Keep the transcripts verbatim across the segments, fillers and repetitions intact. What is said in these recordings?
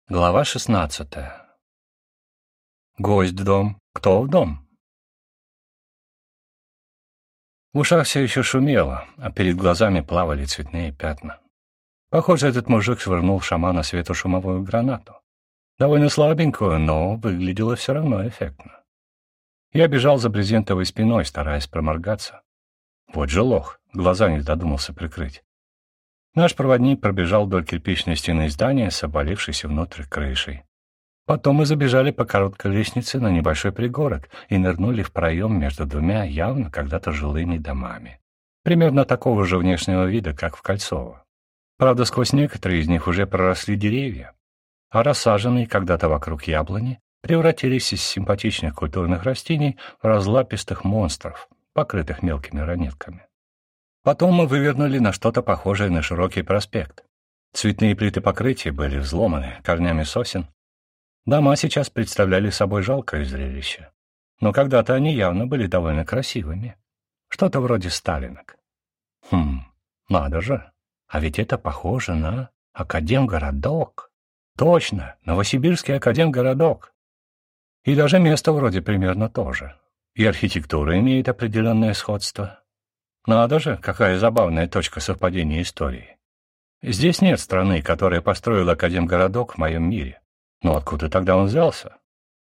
Глава шестнадцатая. Гость в дом. Кто в дом? В ушах все еще шумело, а перед глазами плавали цветные пятна. Похоже, этот мужик швырнул в шамана светошумовую гранату. Довольно слабенькую, но выглядело все равно эффектно. Я бежал за брезентовой спиной, стараясь проморгаться. Вот же лох, глаза не додумался прикрыть. Наш проводник пробежал вдоль кирпичной стены здания с обвалившейся внутрь крышей. Потом мы забежали по короткой лестнице на небольшой пригорок и нырнули в проем между двумя явно когда-то жилыми домами. Примерно такого же внешнего вида, как в Кольцово. Правда, сквозь некоторые из них уже проросли деревья, а рассаженные когда-то вокруг яблони превратились из симпатичных культурных растений в разлапистых монстров, покрытых мелкими ранетками. Потом мы вывернули на что-то похожее на широкий проспект. Цветные плиты покрытия были взломаны корнями сосен. Дома сейчас представляли собой жалкое зрелище. Но когда-то они явно были довольно красивыми. Что-то вроде сталинок. Хм, надо же. А ведь это похоже на Академгородок. Точно, Новосибирский Академгородок. И даже место вроде примерно то же. И архитектура имеет определенное сходство. Надо же, какая забавная точка совпадения истории. Здесь нет страны, которая построила Академгородок в моем мире. Но откуда тогда он взялся?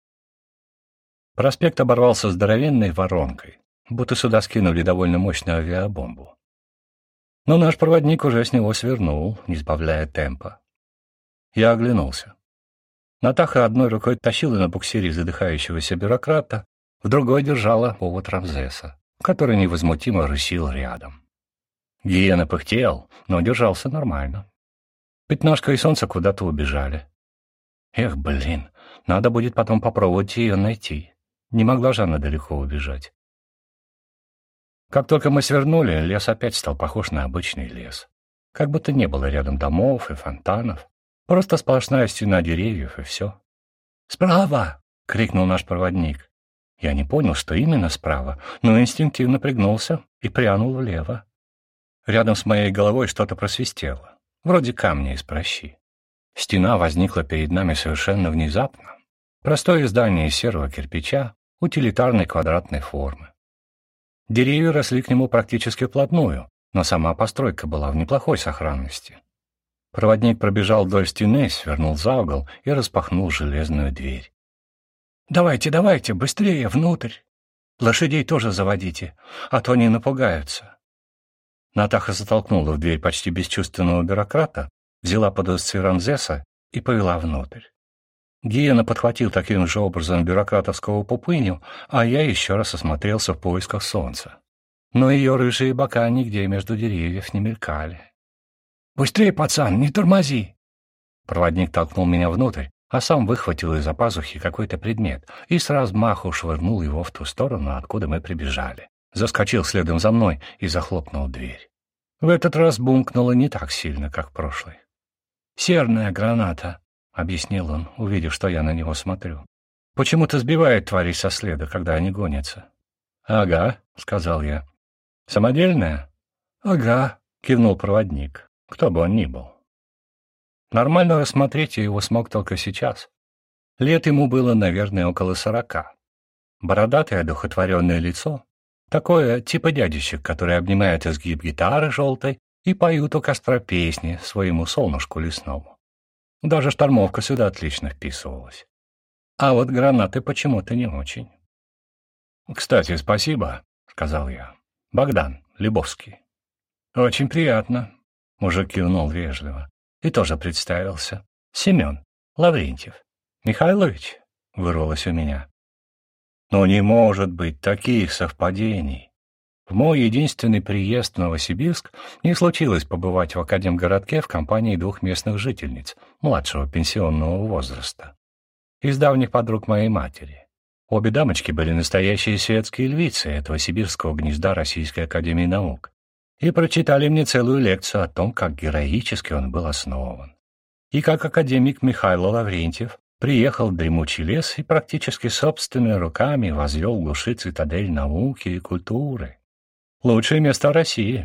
Проспект оборвался здоровенной воронкой, будто сюда скинули довольно мощную авиабомбу. Но наш проводник уже с него свернул, не сбавляя темпа. Я оглянулся. Натаха одной рукой тащила на буксире задыхающегося бюрократа, в другой держала повод Рамзеса, который невозмутимо рысил рядом. Гиена пыхтел, но держался нормально. Пятнашка и солнце куда-то убежали. Эх, блин, надо будет потом попробовать ее найти. Не могла же она далеко убежать. Как только мы свернули, лес опять стал похож на обычный лес. Как будто не было рядом домов и фонтанов. Просто сплошная стена деревьев и все. «Справа!» — крикнул наш проводник. Я не понял, что именно справа, но инстинктивно пригнулся и прянул влево. Рядом с моей головой что-то просвистело, вроде камня из пращи. Стена возникла перед нами совершенно внезапно. Простое здание из серого кирпича, утилитарной квадратной формы. Деревья росли к нему практически вплотную, но сама постройка была в неплохой сохранности. Проводник пробежал вдоль стены, свернул за угол и распахнул железную дверь. «Давайте, давайте, быстрее, внутрь! Лошадей тоже заводите, а то они напугаются!» Натаха затолкнула в дверь почти бесчувственного бюрократа, взяла под узцы Рамзеса и повела внутрь. Гиена подхватил таким же образом бюрократовского пупыню, а я еще раз осмотрелся в поисках солнца. Но ее рыжие бока нигде между деревьев не мелькали. «Быстрее, пацан, не тормози!» Проводник толкнул меня внутрь, а сам выхватил из-за пазухи какой-то предмет и с размаху швырнул его в ту сторону, откуда мы прибежали. Заскочил следом за мной и захлопнул дверь. В этот раз бумкнуло не так сильно, как в прошлый. «Серная граната», — объяснил он, увидев, что я на него смотрю. «Почему-то сбивает тварей со следа, когда они гонятся». «Ага», — сказал я. «Самодельная?» «Ага», — кивнул проводник, кто бы он ни был. Нормально рассмотреть я его смог только сейчас. Лет ему было, наверное, около сорока. Бородатое, одухотворенное лицо, такое типа дядечек, которые обнимают изгиб гитары желтой и поют у костра песни своему солнышку лесному. Даже штормовка сюда отлично вписывалась. А вот гранаты почему-то не очень. «Кстати, спасибо», — сказал я. «Богдан Лебовский». «Очень приятно», — мужик кивнул вежливо. И тоже представился. «Семен Лаврентьев». «Михайлович?» — вырвалось у меня. «Но не может быть таких совпадений. В мой единственный приезд в Новосибирск не случилось побывать в Академгородке в компании двух местных жительниц младшего пенсионного возраста. Из давних подруг моей матери. Обе дамочки были настоящие светские львицы этого сибирского гнезда Российской академии наук. И прочитали мне целую лекцию о том, как героически он был основан. И как академик Михаил Лаврентьев приехал в дремучий лес и практически собственными руками возвел в глуши цитадель науки и культуры. Лучшее место в России.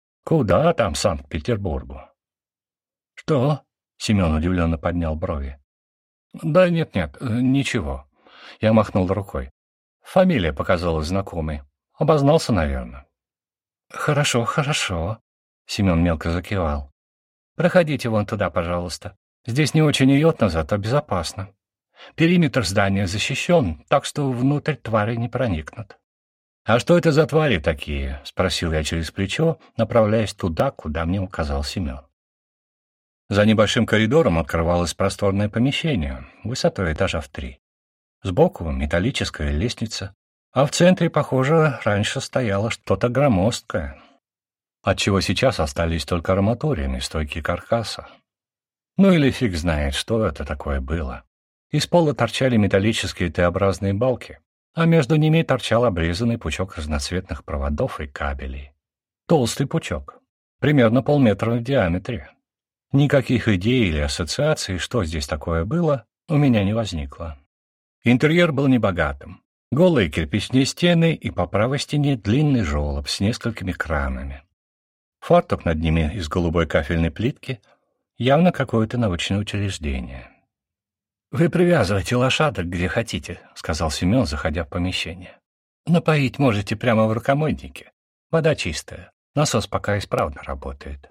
Куда там Санкт-Петербургу? — Что? — Семен удивленно поднял брови. Да нет-нет, ничего. Я махнул рукой. Фамилия показалась знакомой. Обознался, наверное. Хорошо, хорошо. Семен мелко закивал. Проходите вон туда, пожалуйста. Здесь не очень уютно, зато безопасно. Периметр здания защищен, так что внутрь твари не проникнут. «А что это за твари такие?» — спросил я через плечо, направляясь туда, куда мне указал Семен. За небольшим коридором открывалось просторное помещение, высотой этажа в три. Сбоку металлическая лестница, а в центре, похоже, раньше стояло что-то громоздкое, отчего сейчас остались только арматурины, стойки каркаса. Ну или фиг знает, что это такое было. Из пола торчали металлические Т-образные балки, а между ними торчал обрезанный пучок разноцветных проводов и кабелей. Толстый пучок, примерно полметра в диаметре. Никаких идей или ассоциаций, что здесь такое было, у меня не возникло. Интерьер был небогатым. Голые кирпичные стены и по правой стене длинный желоб с несколькими кранами. Фартук над ними из голубой кафельной плитки, явно какое-то научное учреждение. «Вы привязывайте лошадок где хотите», — сказал Семен, заходя в помещение. «Напоить можете прямо в рукомойнике. Вода чистая, насос пока исправно работает.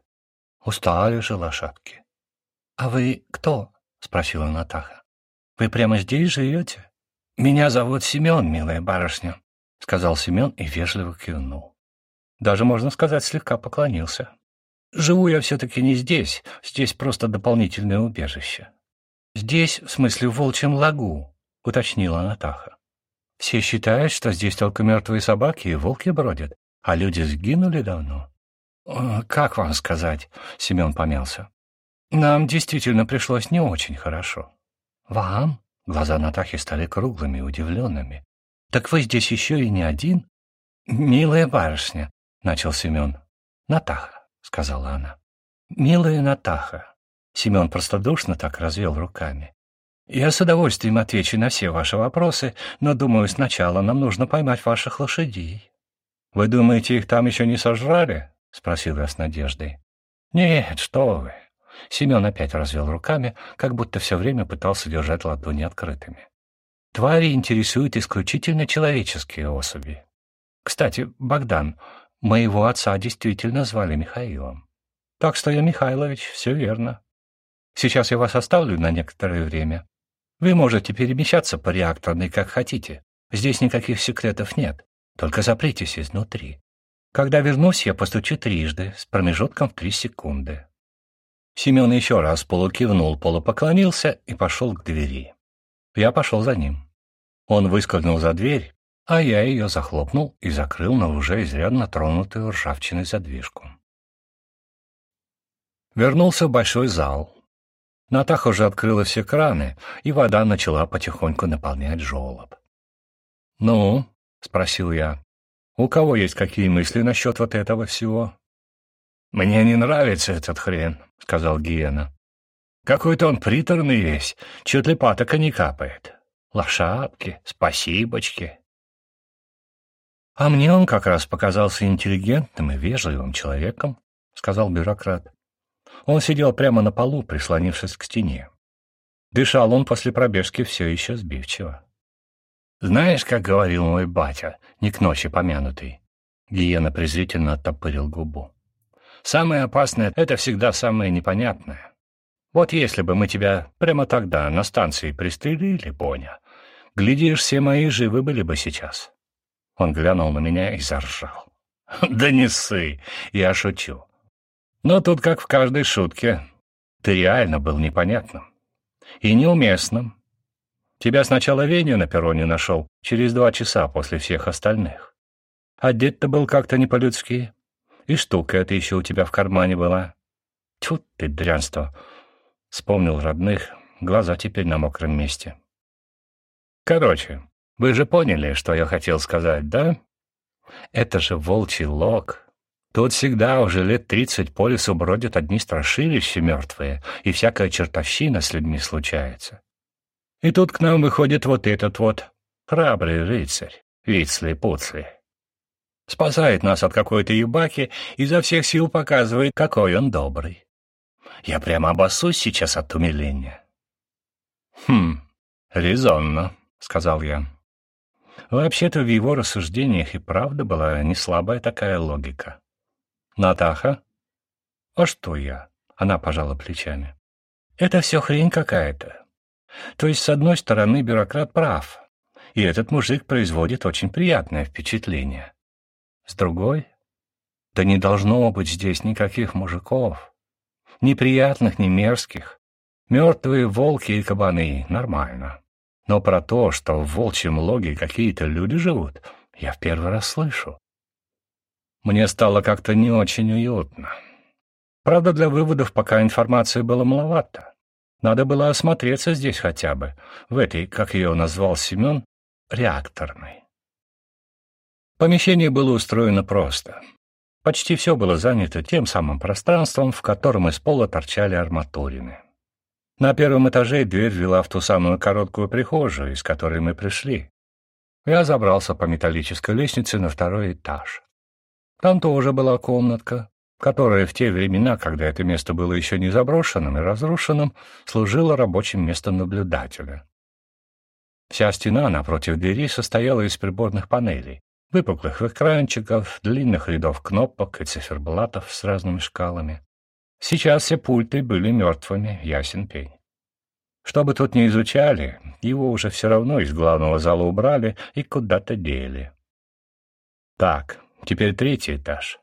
Устали же лошадки». «А вы кто?» — спросила Натаха. «Вы прямо здесь живете?» «Меня зовут Семен, милая барышня», — сказал Семен и вежливо кивнул. Даже, можно сказать, слегка поклонился. «Живу я все-таки не здесь, здесь просто дополнительное убежище». «Здесь, в смысле, в Волчьем лагу», — уточнила Натаха. «Все считают, что здесь только мертвые собаки и волки бродят, а люди сгинули давно». «Как вам сказать?» — Семен помялся. «Нам действительно пришлось не очень хорошо». «Вам?» — глаза Натахи стали круглыми и удивленными. «Так вы здесь еще и не один?» «Милая барышня», — начал Семен. «Натаха», — сказала она. «Милая Натаха». Семен простодушно так развел руками. «Я с удовольствием отвечу на все ваши вопросы, но, думаю, сначала нам нужно поймать ваших лошадей». «Вы думаете, их там еще не сожрали?» — спросил я с надеждой. «Нет, что вы». Семен опять развел руками, как будто все время пытался держать ладони открытыми. «Твари интересуют исключительно человеческие особи. Кстати, Богдан, моего отца действительно звали Михаилом. Так что я Михайлович, все верно. Сейчас я вас оставлю на некоторое время. Вы можете перемещаться по реакторной как хотите. Здесь никаких секретов нет, только запритесь изнутри. Когда вернусь, я постучу трижды, с промежутком в три секунды». Семен еще раз полукивнул, полупоклонился и пошел к двери. Я пошел за ним. Он выскользнул за дверь, а я ее захлопнул и закрыл на уже изрядно тронутую ржавчиной задвижку. Вернулся в большой зал. Натаха уже открыла все краны, и вода начала потихоньку наполнять желоб. «Ну?» — спросил я. «У кого есть какие мысли насчет вот этого всего?» «Мне не нравится этот хрен», — сказал Гиена. «Какой-то он приторный весь, чуть ли патока не капает. Лошадки, спасибочки». «А мне он как раз показался интеллигентным и вежливым человеком», — сказал бюрократ. Он сидел прямо на полу, прислонившись к стене. Дышал он после пробежки все еще сбивчиво. «Знаешь, как говорил мой батя, не к ночи помянутый?» Гиена презрительно оттопырил губу. «Самое опасное — это всегда самое непонятное. Вот если бы мы тебя прямо тогда на станции пристрелили, Боня, глядишь, все мои живы были бы сейчас». Он глянул на меня и заржал. «Да не ссы, я шучу. Но тут, как в каждой шутке, ты реально был непонятным и неуместным. Тебя сначала Веню на перроне нашел через два часа после всех остальных. Одет-то был как-то не по-людски, и штука эта еще у тебя в кармане была. Тьфу ты, дрянство!» Вспомнил родных, глаза теперь на мокром месте. «Короче, вы же поняли, что я хотел сказать, да? Это же Волчий лог. Тут всегда уже лет тридцать по лесу бродят одни страшилища мертвые, и всякая чертовщина с людьми случается. И тут к нам выходит вот этот вот храбрый рыцарь, Вицли-Пуцли. Спасает нас от какой-то ебаки и изо всех сил показывает, какой он добрый. Я прямо обоссусь сейчас от умиления». «Хм, резонно», — сказал я. Вообще-то в его рассуждениях и правда была не слабая такая логика. «Натаха?» «А что я?» — она пожала плечами. «Это все хрень какая-то. То есть, с одной стороны, бюрократ прав, и этот мужик производит очень приятное впечатление. С другой, да не должно быть здесь никаких мужиков. Ни приятных, ни мерзких. Мертвые волки и кабаны — нормально. Но про то, что в волчьем логе какие-то люди живут, я в первый раз слышу. Мне стало как-то не очень уютно. Правда, для выводов пока информации было маловато. Надо было осмотреться здесь хотя бы, в этой, как ее назвал Семен, реакторной. Помещение было устроено просто. Почти все было занято тем самым пространством, в котором из пола торчали арматурины. На первом этаже дверь вела в ту самую короткую прихожую, из которой мы пришли. Я забрался по металлической лестнице на второй этаж. Там тоже была комнатка, которая в те времена, когда это место было еще не заброшенным и разрушенным, служила рабочим местом наблюдателя. Вся стена напротив двери состояла из приборных панелей, выпуклых экранчиков, длинных рядов кнопок и циферблатов с разными шкалами. Сейчас все пульты были мертвыми, ясен пень. Что бы тут ни изучали, его уже все равно из главного зала убрали и куда-то дели. Так, теперь третий этаж.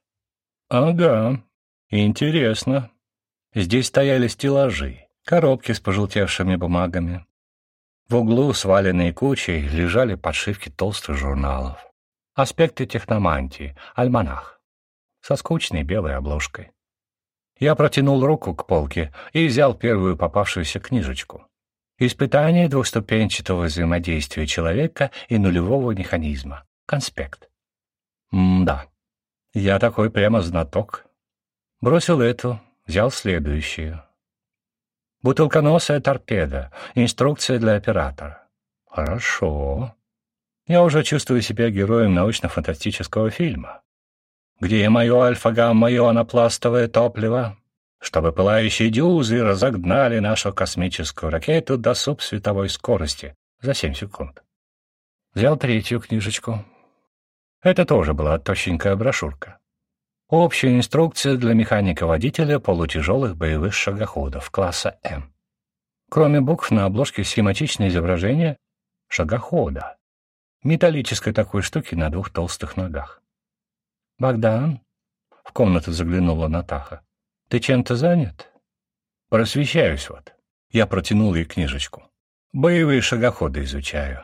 Ага, интересно. Здесь стояли стеллажи, коробки с пожелтевшими бумагами. В углу, сваленные кучей, лежали подшивки толстых журналов. «Аспекты техномантии», «Альманах», со скучной белой обложкой. Я протянул руку к полке и взял первую попавшуюся книжечку. «Испытание двухступенчатого взаимодействия человека и нулевого механизма. Конспект». М-да, я такой прямо знаток. Бросил эту, взял следующую. «Бутылконосая торпеда. Инструкция для оператора». Хорошо. Я уже чувствую себя героем научно-фантастического фильма. Где мое альфа-гамма-ионопластовое топливо? Чтобы пылающие дюзы разогнали нашу космическую ракету до субсветовой скорости за семь секунд. Взял третью книжечку. Это тоже была тощенькая брошюрка. Общая инструкция для механика-водителя полутяжелых боевых шагоходов класса М. Кроме букв на обложке схематичное изображение шагохода. Металлической такой штуки на двух толстых ногах. «Богдан?» — в комнату заглянула Натаха. «Ты чем-то занят?» «Просвещаюсь вот». Я протянул ей книжечку. «Боевые шагоходы изучаю».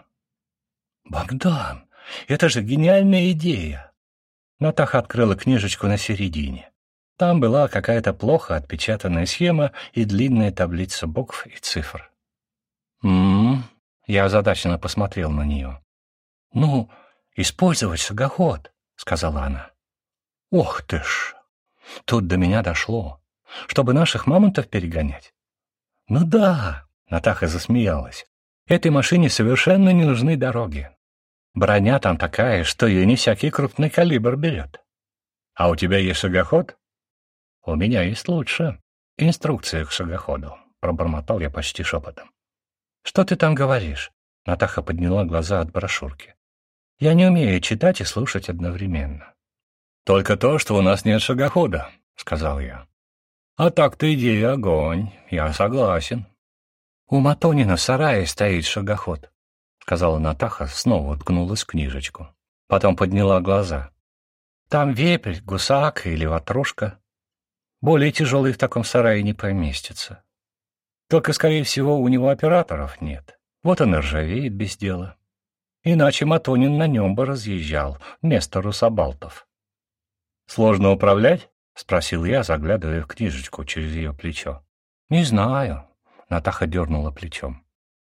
«Богдан, это же гениальная идея!» Натаха открыла книжечку на середине. Там была какая-то плохо отпечатанная схема и длинная таблица букв и цифр. «М-м-м», я озадаченно посмотрел на нее. «Ну, использовать шагоход», — сказала она. «Ох ты ж!» Тут до меня дошло. Чтобы наших мамонтов перегонять? «Ну да», — Натаха засмеялась, — «этой машине совершенно не нужны дороги. Броня там такая, что ее не всякий крупный калибр берет. А у тебя есть шагоход?» «У меня есть лучше. Инструкция к шагоходу», — пробормотал я почти шепотом. «Что ты там говоришь?» — Натаха подняла глаза от брошюрки. «Я не умею читать и слушать одновременно». «Только то, что у нас нет шагохода», — сказал я. «А так-то идея огонь, я согласен». «У Матонина в сарае стоит шагоход», — сказала Натаха, снова уткнулась в книжечку. Потом подняла глаза. «Там вепрь, гусак или ватрушка. Более тяжелый в таком сарае не поместится. Только, скорее всего, у него операторов нет. Вот он и ржавеет без дела. Иначе Матонин на нем бы разъезжал вместо русабалтов». «Сложно управлять?» — спросил я, заглядывая в книжечку через ее плечо. «Не знаю», — Натаха дернула плечом.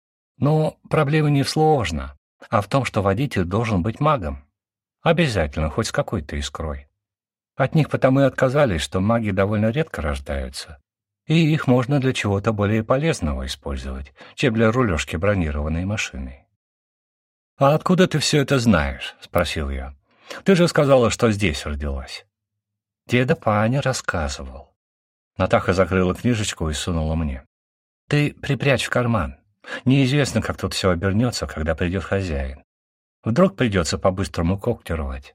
«Но проблема не в сложно, а в том, что водитель должен быть магом. Обязательно, хоть с какой-то искрой. От них потому и отказались, что маги довольно редко рождаются, и их можно для чего-то более полезного использовать, чем для рулежки бронированной машины». «А откуда ты все это знаешь?» — спросил я. «Ты же сказала, что здесь родилась». «Деда Паня рассказывал». Натаха закрыла книжечку и сунула мне. «Ты припрячь в карман. Неизвестно, как тут все обернется, когда придет хозяин. Вдруг придется по-быстрому когти рвать.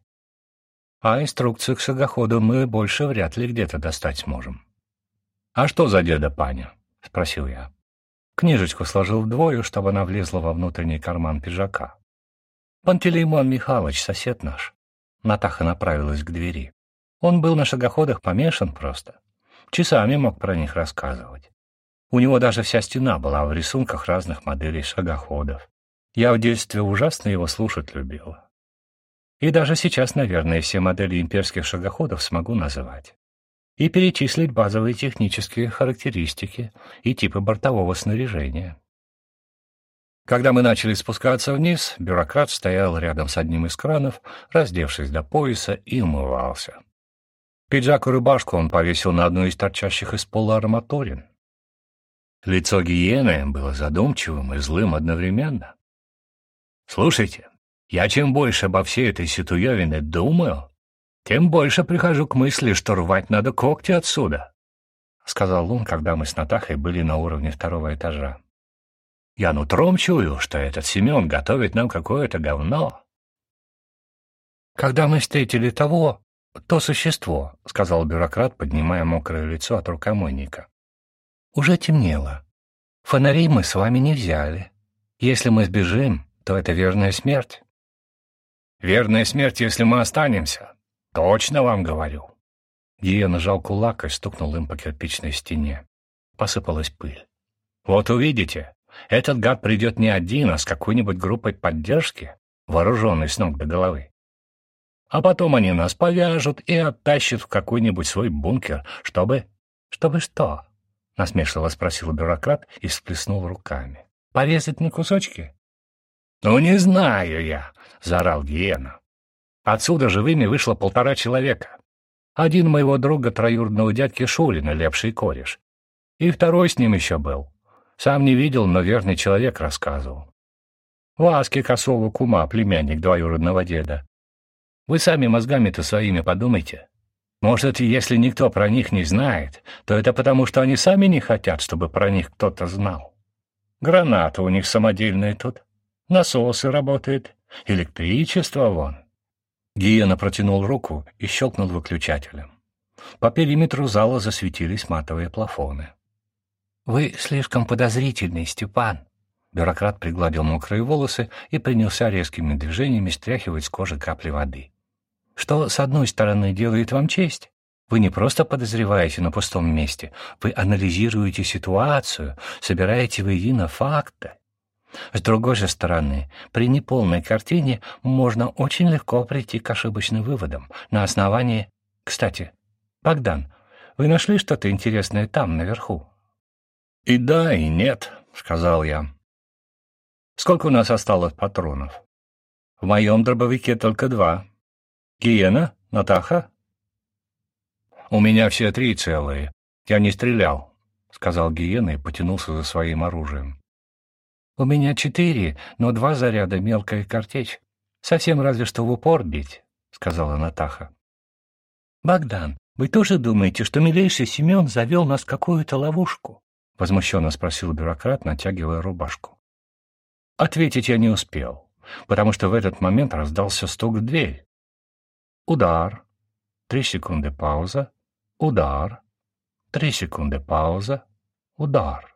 А инструкцию к шагоходу мы больше вряд ли где-то достать сможем. — А что за деда Паня? — спросил я. Книжечку сложил вдвое, чтобы она влезла во внутренний карман пиджака. Пантелеймон Михайлович, сосед наш. Натаха направилась к двери. Он был на шагоходах помешан просто. Часами мог про них рассказывать. У него даже вся стена была в рисунках разных моделей шагоходов. Я в детстве ужасно его слушать любила. И даже сейчас, наверное, все модели имперских шагоходов смогу называть. И перечислить базовые технические характеристики и типы бортового снаряжения. Когда мы начали спускаться вниз, бюрократ стоял рядом с одним из кранов, раздевшись до пояса, и умывался. Пиджак и рубашку он повесил на одну из торчащих из пола арматурин. Лицо гиены было задумчивым и злым одновременно. «Слушайте, я чем больше обо всей этой ситуевине думаю, тем больше прихожу к мысли, что рвать надо когти отсюда», — сказал он, когда мы с Натахой были на уровне второго этажа. «Я нутром чую, что этот Семен готовит нам какое-то говно». «Когда мы встретили того, то существо», — сказал бюрократ, поднимая мокрое лицо от рукомойника. «Уже темнело. Фонарей мы с вами не взяли. Если мы сбежим, то это верная смерть». «Верная смерть, если мы останемся. Точно вам говорю». Гия нажал кулак и стукнул им по кирпичной стене. Посыпалась пыль. «Вот увидите, этот гад придет не один, а с какой-нибудь группой поддержки, вооруженной с ног до головы. А потом они нас повяжут и оттащат в какой-нибудь свой бункер, чтобы...» «Чтобы что?» — насмешливо спросил бюрократ и всплеснул руками. «Порезать на кусочки?» «Ну, не знаю я», — заорал Гиена. «Отсюда живыми вышло полтора человека. Один моего друга троюродного дядьки Шурина, лепший кореш. И второй с ним еще был. Сам не видел, но верный человек рассказывал. Васьки Косову кума, племянник двоюродного деда. Вы сами мозгами-то своими подумайте. Может, если никто про них не знает, то это потому, что они сами не хотят, чтобы про них кто-то знал. Гранаты у них самодельные тут, насосы работают, электричество вон». Гиена протянул руку и щелкнул выключателем. По периметру зала засветились матовые плафоны. «Вы слишком подозрительный, Степан». Бюрократ пригладил мокрые волосы и принялся резкими движениями стряхивать с кожи капли воды. «Что, с одной стороны, делает вам честь? Вы не просто подозреваете на пустом месте, вы анализируете ситуацию, собираете воедино факты. С другой же стороны, при неполной картине можно очень легко прийти к ошибочным выводам на основании... Кстати, Богдан, вы нашли что-то интересное там, наверху?» «И да, и нет», — сказал я. «Сколько у нас осталось патронов?» «В моем дробовике только два. Гиена? Натаха?» «У меня все три целые. Я не стрелял», — сказал Гиена и потянулся за своим оружием. «У меня четыре, но два заряда мелкая картечь. Совсем разве что в упор бить», — сказала Натаха. «Богдан, вы тоже думаете, что милейший Семен завел нас в какую-то ловушку?» — возмущенно спросил бюрократ, натягивая рубашку. Ответить я не успел, потому что в этот момент раздался стук в дверь. Удар. Три секунды пауза. Удар. Три секунды пауза. Удар.